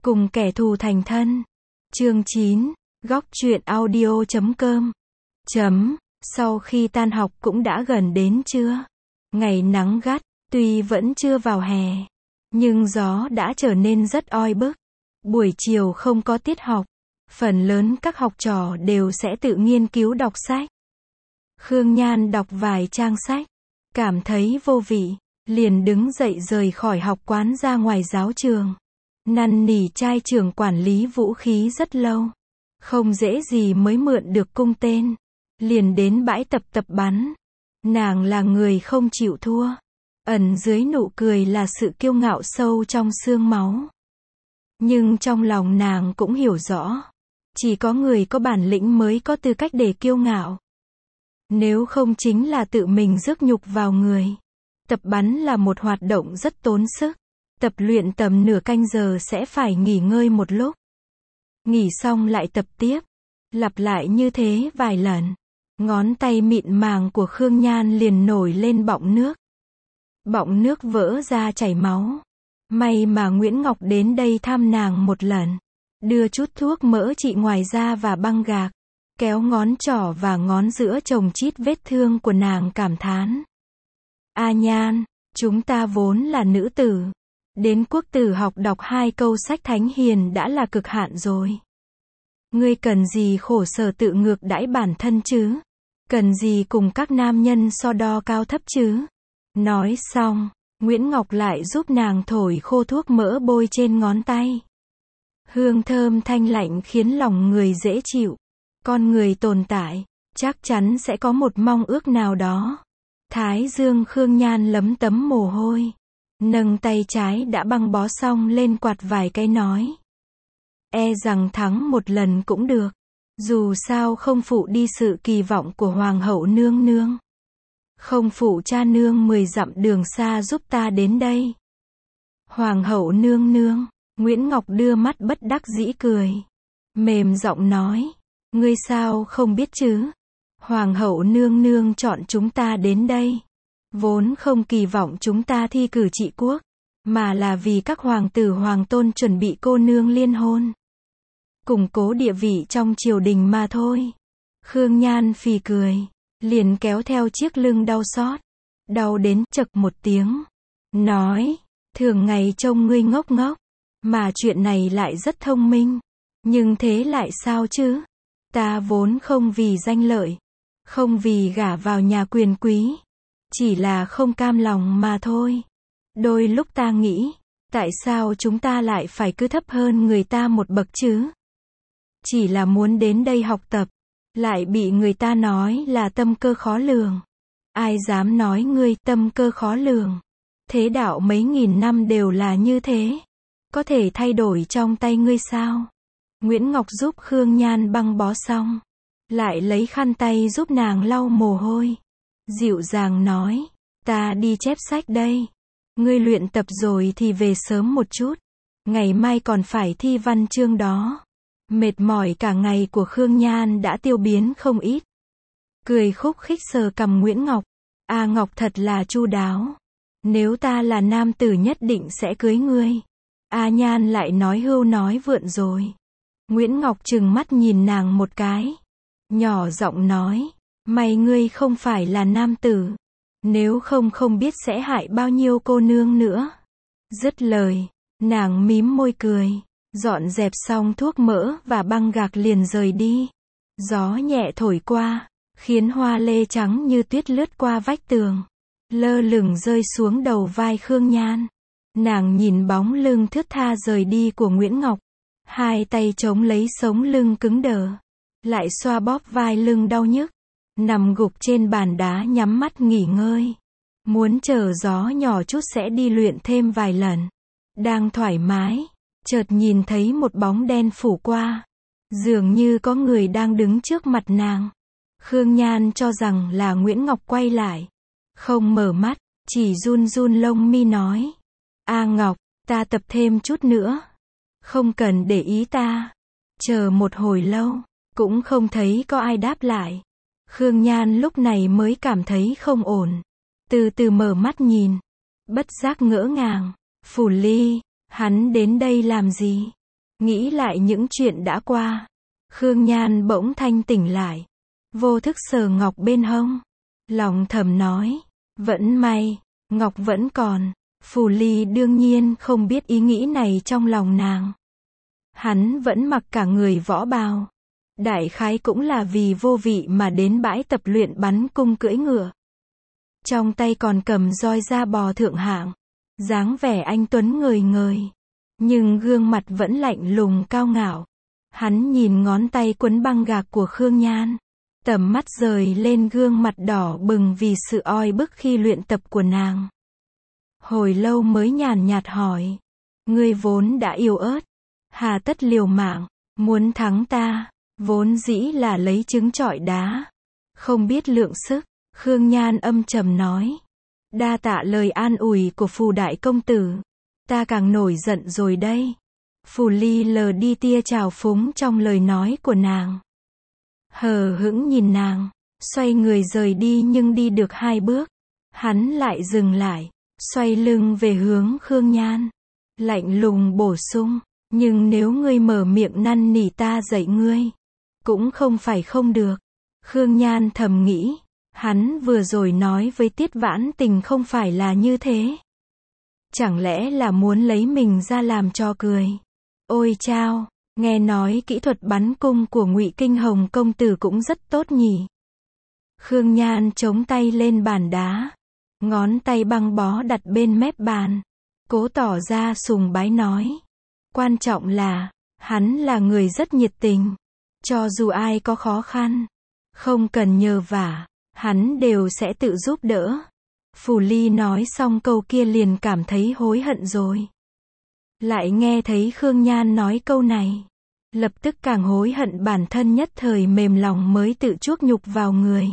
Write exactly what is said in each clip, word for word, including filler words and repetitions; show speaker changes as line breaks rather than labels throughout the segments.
cùng kẻ thù thành thân. Chương chín, góc truyện audio chấm com. Chấm, sau khi tan học cũng đã gần đến trưa. Ngày nắng gắt, tuy vẫn chưa vào hè, nhưng gió đã trở nên rất oi bức. Buổi chiều không có tiết học, phần lớn các học trò đều sẽ tự nghiên cứu đọc sách. Khương Nhan đọc vài trang sách, cảm thấy vô vị, liền đứng dậy rời khỏi học quán ra ngoài giáo trường. Năn nỉ trai trưởng quản lý vũ khí rất lâu, không dễ gì mới mượn được cung tên, liền đến bãi tập tập bắn. Nàng là người không chịu thua, ẩn dưới nụ cười là sự kiêu ngạo sâu trong xương máu. Nhưng trong lòng nàng cũng hiểu rõ, chỉ có người có bản lĩnh mới có tư cách để kiêu ngạo. Nếu không chính là tự mình rước nhục vào người. Tập bắn là một hoạt động rất tốn sức. Tập luyện tầm nửa canh giờ sẽ phải nghỉ ngơi một lúc. Nghỉ xong lại tập tiếp. Lặp lại như thế vài lần. Ngón tay mịn màng của Khương Nhan liền nổi lên bọng nước. Bọng nước vỡ ra chảy máu. May mà Nguyễn Ngọc đến đây thăm nàng một lần. Đưa chút thuốc mỡ trị ngoài da và băng gạc. Kéo ngón trỏ và ngón giữa chồng chít vết thương của nàng cảm thán. A Nhan, chúng ta vốn là nữ tử. Đến quốc tử học đọc hai câu sách thánh hiền đã là cực hạn rồi. Ngươi cần gì khổ sở tự ngược đãi bản thân chứ? Cần gì cùng các nam nhân so đo cao thấp chứ? Nói xong, Nguyễn Ngọc lại giúp nàng thổi khô thuốc mỡ bôi trên ngón tay. Hương thơm thanh lạnh khiến lòng người dễ chịu. Con người tồn tại, chắc chắn sẽ có một mong ước nào đó. Thái dương Khương Nhan lấm tấm mồ hôi. Nâng tay trái đã băng bó xong lên quạt vài cái nói. E rằng thắng một lần cũng được. Dù sao không phụ đi sự kỳ vọng của Hoàng hậu nương nương. Không phụ cha nương mười dặm đường xa giúp ta đến đây. Hoàng hậu nương nương, Nguyễn Ngọc đưa mắt bất đắc dĩ cười. Mềm giọng nói. Ngươi sao không biết chứ? Hoàng hậu nương nương chọn chúng ta đến đây. Vốn không kỳ vọng chúng ta thi cử trị quốc, mà là vì các hoàng tử hoàng tôn chuẩn bị cô nương liên hôn. Củng cố địa vị trong triều đình mà thôi. Khương Nhan phì cười, liền kéo theo chiếc lưng đau xót. Đau đến chậc một tiếng. Nói, thường ngày trông ngươi ngốc ngốc, mà chuyện này lại rất thông minh. Nhưng thế lại sao chứ? Ta vốn không vì danh lợi, không vì gả vào nhà quyền quý, chỉ là không cam lòng mà thôi. Đôi lúc ta nghĩ, tại sao chúng ta lại phải cứ thấp hơn người ta một bậc chứ? Chỉ là muốn đến đây học tập, lại bị người ta nói là tâm cơ khó lường. Ai dám nói ngươi tâm cơ khó lường? Thế đạo mấy nghìn năm đều là như thế. Có thể thay đổi trong tay ngươi sao? Nguyễn Ngọc giúp Khương Nhan băng bó xong, lại lấy khăn tay giúp nàng lau mồ hôi. Dịu dàng nói, ta đi chép sách đây. Ngươi luyện tập rồi thì về sớm một chút. Ngày mai còn phải thi văn chương đó. Mệt mỏi cả ngày của Khương Nhan đã tiêu biến không ít. Cười khúc khích sờ cằm Nguyễn Ngọc. A Ngọc thật là chu đáo. Nếu ta là nam tử nhất định sẽ cưới ngươi. A Nhan lại nói hưu nói vượn rồi. Nguyễn Ngọc trừng mắt nhìn nàng một cái. Nhỏ giọng nói, may ngươi không phải là nam tử. Nếu không không biết sẽ hại bao nhiêu cô nương nữa. Dứt lời, nàng mím môi cười, dọn dẹp xong thuốc mỡ và băng gạc liền rời đi. Gió nhẹ thổi qua, khiến hoa lê trắng như tuyết lướt qua vách tường, lơ lửng rơi xuống đầu vai Khương Nhan. Nàng nhìn bóng lưng thướt tha rời đi của Nguyễn Ngọc. Hai tay chống lấy sống lưng cứng đờ, lại xoa bóp vai lưng đau nhức, nằm gục trên bàn đá nhắm mắt nghỉ ngơi. Muốn chờ gió nhỏ chút sẽ đi luyện thêm vài lần. Đang thoải mái, chợt nhìn thấy một bóng đen phủ qua. Dường như có người đang đứng trước mặt nàng. Khương Nhan cho rằng là Nguyễn Ngọc quay lại. Không mở mắt, chỉ run run lông mi nói. A Ngọc, ta tập thêm chút nữa. Không cần để ý ta. Chờ một hồi lâu, cũng không thấy có ai đáp lại. Khương Nhan lúc này mới cảm thấy không ổn. Từ từ mở mắt nhìn. Bất giác ngỡ ngàng. Phủ Ly, hắn đến đây làm gì? Nghĩ lại những chuyện đã qua. Khương Nhan bỗng thanh tỉnh lại. Vô thức sờ ngọc bên hông. Lòng thầm nói. Vẫn may, ngọc vẫn còn. Phù Ly đương nhiên không biết ý nghĩ này trong lòng nàng. Hắn vẫn mặc cả người võ bào. Đại khái cũng là vì vô vị mà đến bãi tập luyện bắn cung cưỡi ngựa. Trong tay còn cầm roi da bò thượng hạng. Dáng vẻ anh tuấn ngời ngời. Nhưng gương mặt vẫn lạnh lùng cao ngạo. Hắn nhìn ngón tay quấn băng gạc của Khương Nhan. Tầm mắt rời lên gương mặt đỏ bừng vì sự oi bức khi luyện tập của nàng. Hồi lâu mới nhàn nhạt hỏi. Ngươi vốn đã yếu ớt. Hà tất liều mạng. Muốn thắng ta. Vốn dĩ là lấy trứng trọi đá. Không biết lượng sức. Khương Nhan âm trầm nói. Đa tạ lời an ủi của Phù đại công tử. Ta càng nổi giận rồi đây. Phù Ly lờ đi tia trào phúng trong lời nói của nàng. Hờ hững nhìn nàng. Xoay người rời đi nhưng đi được hai bước. Hắn lại dừng lại. Xoay lưng về hướng Khương Nhan. Lạnh lùng bổ sung. Nhưng nếu ngươi mở miệng năn nỉ ta dạy ngươi. Cũng không phải không được. Khương Nhan thầm nghĩ. Hắn vừa rồi nói với Tiết Vãn Tình không phải là như thế. Chẳng lẽ là muốn lấy mình ra làm trò cười. Ôi chao, nghe nói kỹ thuật bắn cung của Ngụy Kinh Hồng công tử cũng rất tốt nhỉ. Khương Nhan chống tay lên bàn đá. Ngón tay băng bó đặt bên mép bàn. Cố tỏ ra sùng bái nói. Quan trọng là, hắn là người rất nhiệt tình. Cho dù ai có khó khăn, không cần nhờ vả, hắn đều sẽ tự giúp đỡ. Phù Ly nói xong câu kia liền cảm thấy hối hận rồi. Lại nghe thấy Khương Nhan nói câu này. Lập tức càng hối hận bản thân nhất thời mềm lòng mới tự chuốc nhục vào người.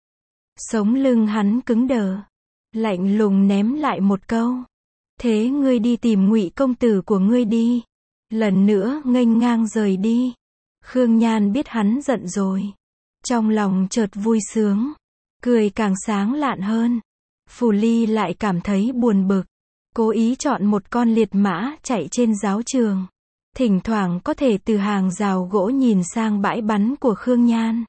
Sống lưng hắn cứng đờ. Lạnh lùng ném lại một câu. Thế ngươi đi tìm Ngụy công tử của ngươi đi. Lần nữa nghênh ngang rời đi. Khương Nhan biết hắn giận rồi. Trong lòng chợt vui sướng. Cười càng sáng lạn hơn. Phù Ly lại cảm thấy buồn bực. Cố ý chọn một con liệt mã chạy trên giáo trường. Thỉnh thoảng có thể từ hàng rào gỗ nhìn sang bãi bắn của Khương Nhan.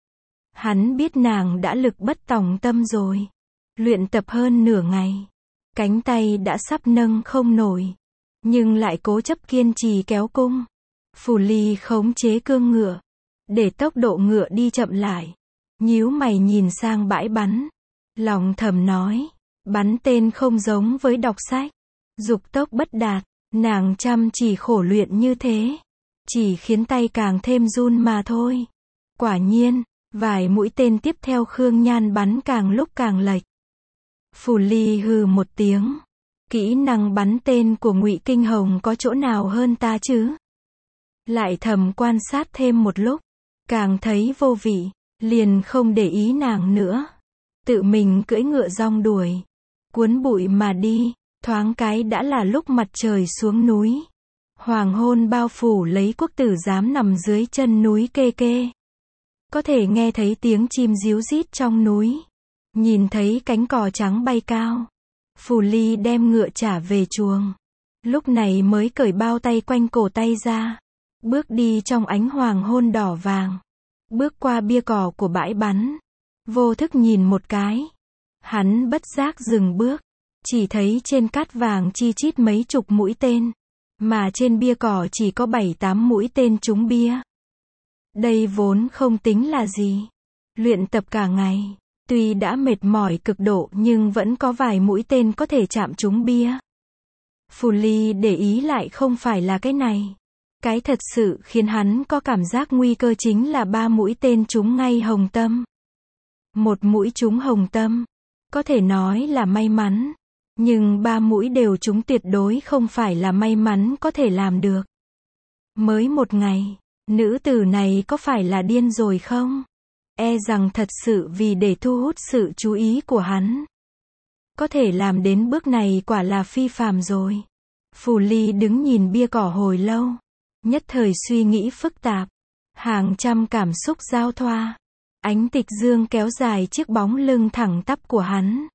Hắn biết nàng đã lực bất tòng tâm rồi. Luyện tập hơn nửa ngày. Cánh tay đã sắp nâng không nổi. Nhưng lại cố chấp kiên trì kéo cung. Phù Ly khống chế cương ngựa. Để tốc độ ngựa đi chậm lại. Nhíu mày nhìn sang bãi bắn. Lòng thầm nói. Bắn tên không giống với đọc sách. Dục tốc bất đạt. Nàng chăm chỉ khổ luyện như thế. Chỉ khiến tay càng thêm run mà thôi. Quả nhiên, vài mũi tên tiếp theo Khương Nhan bắn càng lúc càng lệch. Phù Ly hừ một tiếng. Kỹ năng bắn tên của Ngụy Kinh Hồng có chỗ nào hơn ta chứ? Lại thầm quan sát thêm một lúc. Càng thấy vô vị. Liền không để ý nàng nữa. Tự mình cưỡi ngựa rong đuổi. Cuốn bụi mà đi. Thoáng cái đã là lúc mặt trời xuống núi. Hoàng hôn bao phủ lấy quốc tử giám nằm dưới chân núi kê kê. Có thể nghe thấy tiếng chim ríu rít trong núi. Nhìn thấy cánh cò trắng bay cao. Phù Ly đem ngựa trả về chuồng. Lúc này mới cởi bao tay quanh cổ tay ra. Bước đi trong ánh hoàng hôn đỏ vàng. Bước qua bia cỏ của bãi bắn. Vô thức nhìn một cái. Hắn bất giác dừng bước. Chỉ thấy trên cát vàng chi chít mấy chục mũi tên. Mà trên bia cỏ chỉ có bảy tám mũi tên trúng bia. Đây vốn không tính là gì. Luyện tập cả ngày. Tuy đã mệt mỏi cực độ nhưng vẫn có vài mũi tên có thể chạm trúng bia. Phù Ly để ý lại không phải là cái này. Cái thật sự khiến hắn có cảm giác nguy cơ chính là ba mũi tên trúng ngay hồng tâm. Một mũi trúng hồng tâm. Có thể nói là may mắn. Nhưng ba mũi đều trúng tuyệt đối không phải là may mắn có thể làm được. Mới một ngày. Nữ tử này có phải là điên rồi không? E rằng thật sự vì để thu hút sự chú ý của hắn. Có thể làm đến bước này quả là phi phàm rồi. Phù Ly đứng nhìn bia cỏ hồi lâu. Nhất thời suy nghĩ phức tạp. Hàng trăm cảm xúc giao thoa. Ánh tịch dương kéo dài chiếc bóng lưng thẳng tắp của hắn.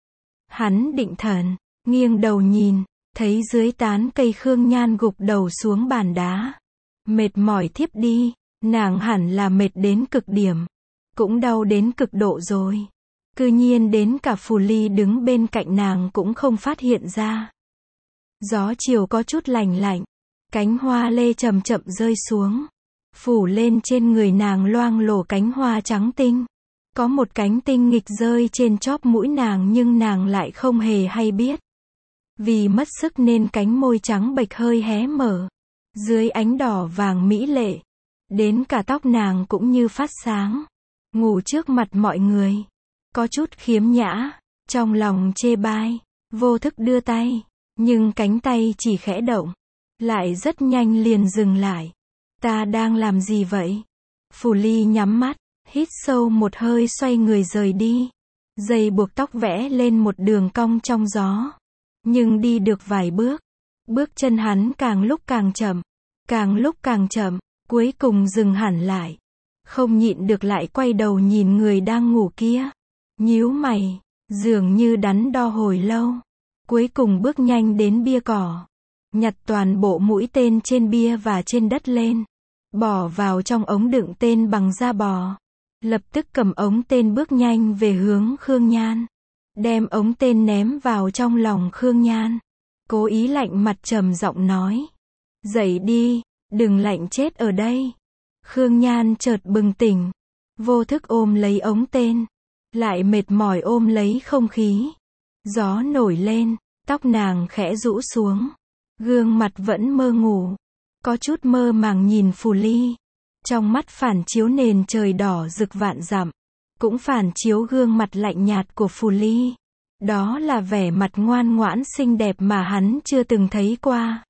Hắn định thần, nghiêng đầu nhìn, thấy dưới tán cây Khương Nhan gục đầu xuống bàn đá. Mệt mỏi thiếp đi, nàng hẳn là mệt đến cực điểm. Cũng đau đến cực độ rồi. Cư nhiên đến cả Phù Ly đứng bên cạnh nàng cũng không phát hiện ra. Gió chiều có chút lành lạnh. Cánh hoa lê chậm chậm rơi xuống. Phủ lên trên người nàng loang lổ cánh hoa trắng tinh. Có một cánh tinh nghịch rơi trên chóp mũi nàng nhưng nàng lại không hề hay biết. Vì mất sức nên cánh môi trắng bệch hơi hé mở. Dưới ánh đỏ vàng mỹ lệ. Đến cả tóc nàng cũng như phát sáng. Ngủ trước mặt mọi người. Có chút khiếm nhã. Trong lòng chê bai. Vô thức đưa tay. Nhưng cánh tay chỉ khẽ động. Lại rất nhanh liền dừng lại. Ta đang làm gì vậy? Phù Ly nhắm mắt. Hít sâu một hơi xoay người rời đi. Dây buộc tóc vẽ lên một đường cong trong gió. Nhưng đi được vài bước. Bước chân hắn càng lúc càng chậm. Càng lúc càng chậm. Cuối cùng dừng hẳn lại. Không nhịn được lại quay đầu nhìn người đang ngủ kia. Nhíu mày. Dường như đắn đo hồi lâu. Cuối cùng bước nhanh đến bia cỏ. Nhặt toàn bộ mũi tên trên bia và trên đất lên. Bỏ vào trong ống đựng tên bằng da bò. Lập tức cầm ống tên bước nhanh về hướng Khương Nhan. Đem ống tên ném vào trong lòng Khương Nhan. Cố ý lạnh mặt trầm giọng nói. Dậy đi, đừng lạnh chết ở đây. Khương Nhan chợt bừng tỉnh. Vô thức ôm lấy ống tên. Lại mệt mỏi ôm lấy không khí. Gió nổi lên, tóc nàng khẽ rũ xuống. Gương mặt vẫn mơ ngủ. Có chút mơ màng nhìn Phù Ly. Trong mắt phản chiếu nền trời đỏ rực vạn dặm. Cũng phản chiếu gương mặt lạnh nhạt của Phù Ly. Đó là vẻ mặt ngoan ngoãn xinh đẹp mà hắn chưa từng thấy qua.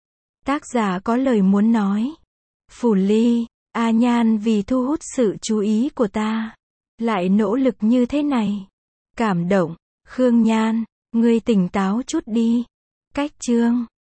Tác giả có lời muốn nói. Phù Ly, A Nhan vì thu hút sự chú ý của ta. Lại nỗ lực như thế này. Cảm động. Khương Nhan, ngươi tỉnh táo chút đi. Cách chương